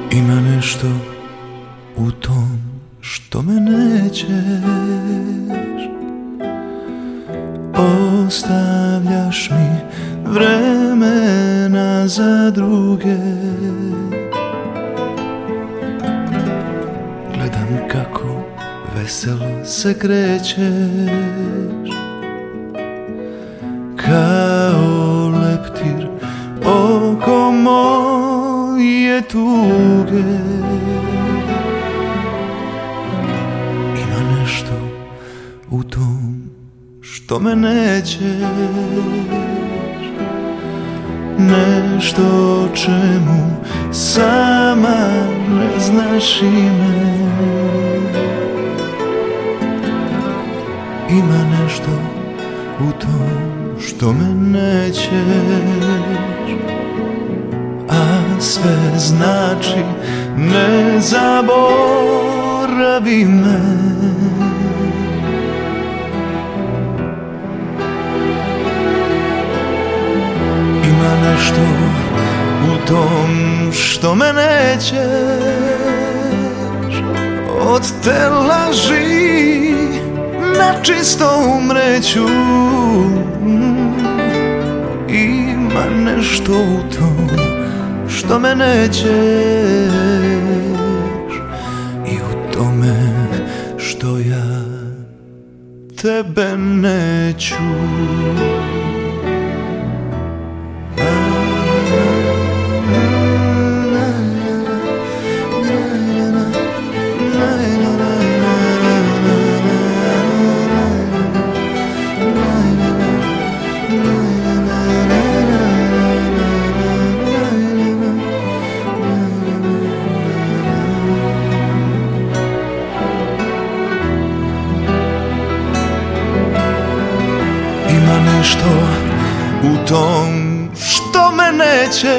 Ima nešto u tom što me nećeš, ostavljaš mi vremena za druge. Gledam kako veselo se krećeš, kao leptir oko moje tuge. Ima nešto u tom što me nećeš, nešto o čemu sama ne znaš ime. Ima nešto u tom što me nećeš, a sve znači ne zaboravi me. Ima nešto u tom što me nećeš, od te laži načisto umreću. Ima nešto u tom što me nećeš i u tome što ja tebe neću. Ima nešto u tom što me nećeš,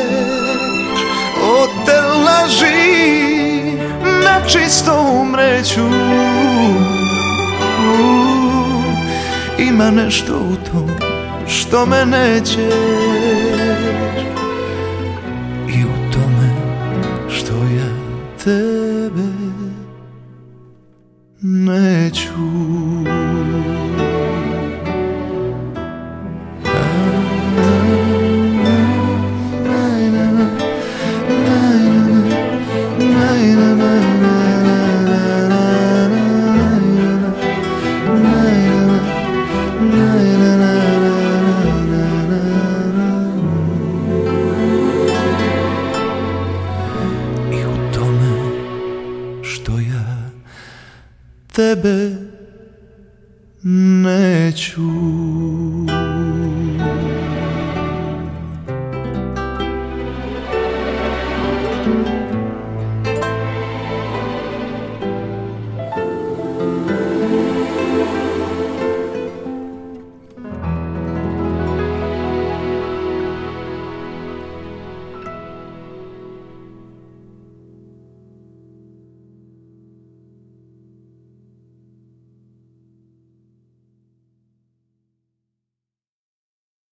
od te laži načisto umreću. Ima nešto u tom što me nećeš i u tome što ja tebe neću.